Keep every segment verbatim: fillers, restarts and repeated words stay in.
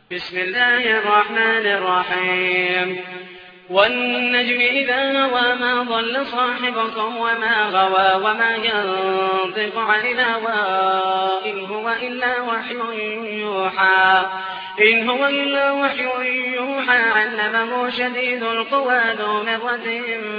بسم الله الرحمن الرحيم والنجم إذا هوى ما ضل صاحبكم وما غوى وما ينطق عن الهوى إن هو إلا وحي يوحى إن هو إلا وحي يوحى علمه شديد القوى ذو مرة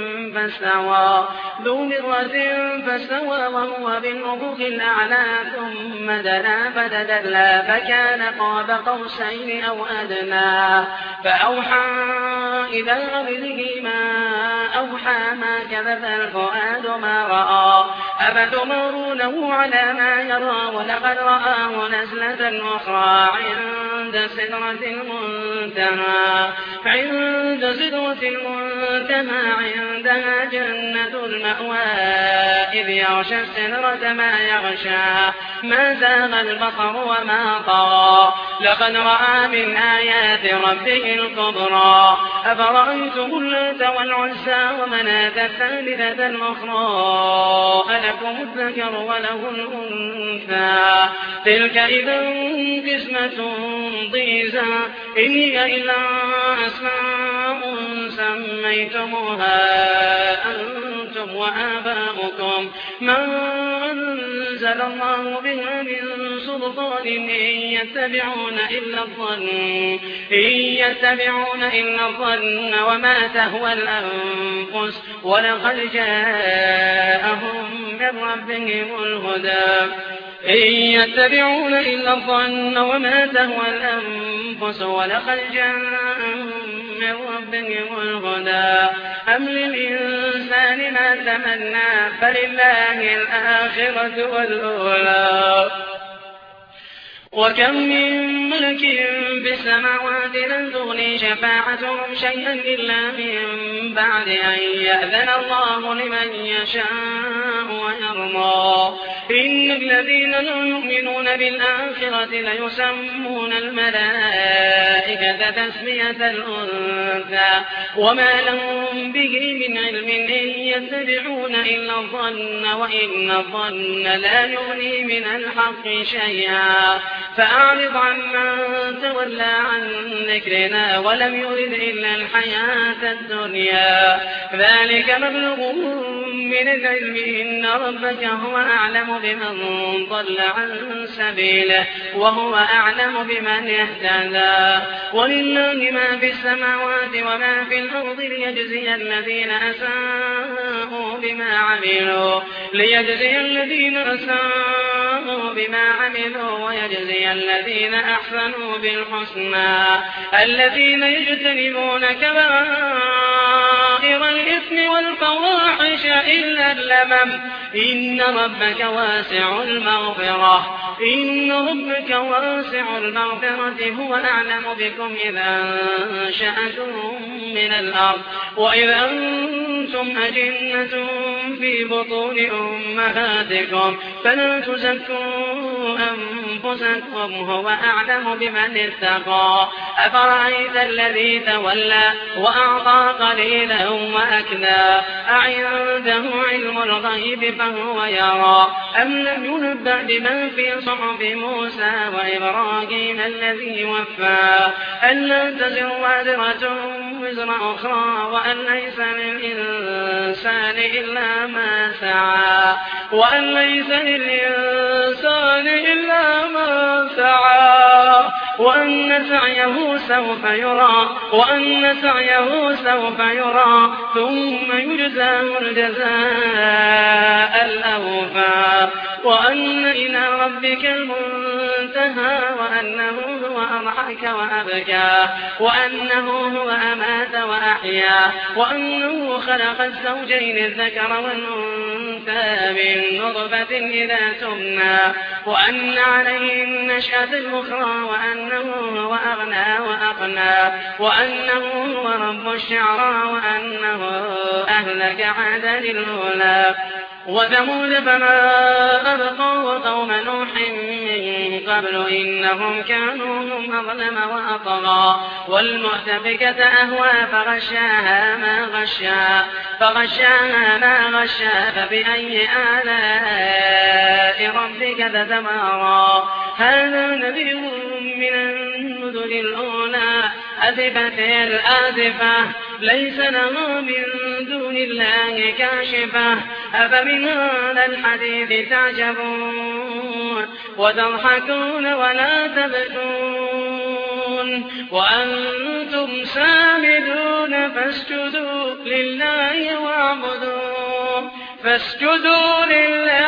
فاستوى ذو مرة فاستوى وهو بالأفق الأعلى ثم دنا فتدلى فكان قاب قوسين أو أدنى فأوحى إلى عبده ما أوحى ما كذب الفؤاد ما رأى أفتمارونه على ما يرى ولقد رآه نزلة أخرى عند سدرة المنتهى عند سدرة المنتهى عندها جنة المأوى إذ يغشى السدرة ما يغشى ما زاغ البصر وما طغى لقد رأى من آيات ربه الكبرى أفرأيتم اللات والعزى ومناة الثالثة الأخرى ألكم الذكر وله الأنثى تلك إذا قسمة ضيزى إن هي إلا أسماء سميتموها أنتم وآباؤكم ما أنزل الله بها من سلطان إن يتبعون إلا الظن إن يتبعون إلا الظن وما تهوى الأنفس ولقد جاءهم من ربهم الهدى إن يتبعون إلا الظن وما تهوى الأنفس ولقد جاءهم من ربهم الهدى أم للإنسان ما تمنى فلله الآخرة والأولى وكم من ملك في السماوات لن تغني شفاعتهم شيئا إلا من بعد أن يأذن الله لمن يشاء ويرضى إن الذين لا يؤمنون بالآخرة ليسمون الملائكة تسمية الأنثى وما لهم به من علم إن يتبعون إلا الظن وإن الظن لا يغني من الحق شيئا فأعرض عمن تولى عن ذكرنا ولم يرد إلا الحياة الدنيا ذلك مبلغهم من العلم إن ربك هو أعلم بمن ضل عن سبيله وهو أعلم بمن اهتدى ولله ما في السماوات وما في الأرض ليجزي الذين أساءوا بما عملوا ليجزي الذين أساءوا بما عملوا ويجزي الذين أحسنوا بالحسنى الذين يجتنبون كبائر الإثم والفواحش إلا اللمم إن ربك واسع المغفرة إن ربك واسع المغفرة هو أعلم بكم إذا أنشأتم من الأرض وإذ أنتم أجنة في بطون أمهاتكم فلا تزكوا أنفسكم هو أعلم بمن اتقى أفرأيت الذي تولى وأعطى قليلا وأكدى أعنده علم الغيب فهو يرى أم لم ينبأ بما في صحف موسى وإبراهيم الذي وفى ألا تزر وازرة وزر أخرى وأن ليس للإنسان إلا ما سعى وأن ليس للإنسان إلا ما سعى وأن سعيه سوف يرى وأن سعيه سوف يرى ثم يجزاه الجزاء الأوفى وأن إلى ربك المنتهى وأنه هو أضحك وأبكى وأنه هو أمات وأحيا وأنه خلق الزوجين الذكر والأنثى من نطفة إذا تمنى وأن عليه النشأة الأخرى وأنه هو أغنى وأقنى وأنه هو رب الشعرى وأنه أهلك عادا الأولى وثمود فما أبقى وقوم نوح من قبل إنهم كانوا هم أظلم وأطغى والمؤتفكة أهوى فغشاها ما غشا فغشاها ما غشا فبأي آلاء ربك تتمارى هذا نذير من النذر وثمود الأولى أزفت الآزفة ليس لها من دون الله كاشفة أفمن هذا الحديث تعجبون وتضحكون ولا تبكون وأنتم سامدون فاسجدوا لله واعبدوا فاسجدوا لله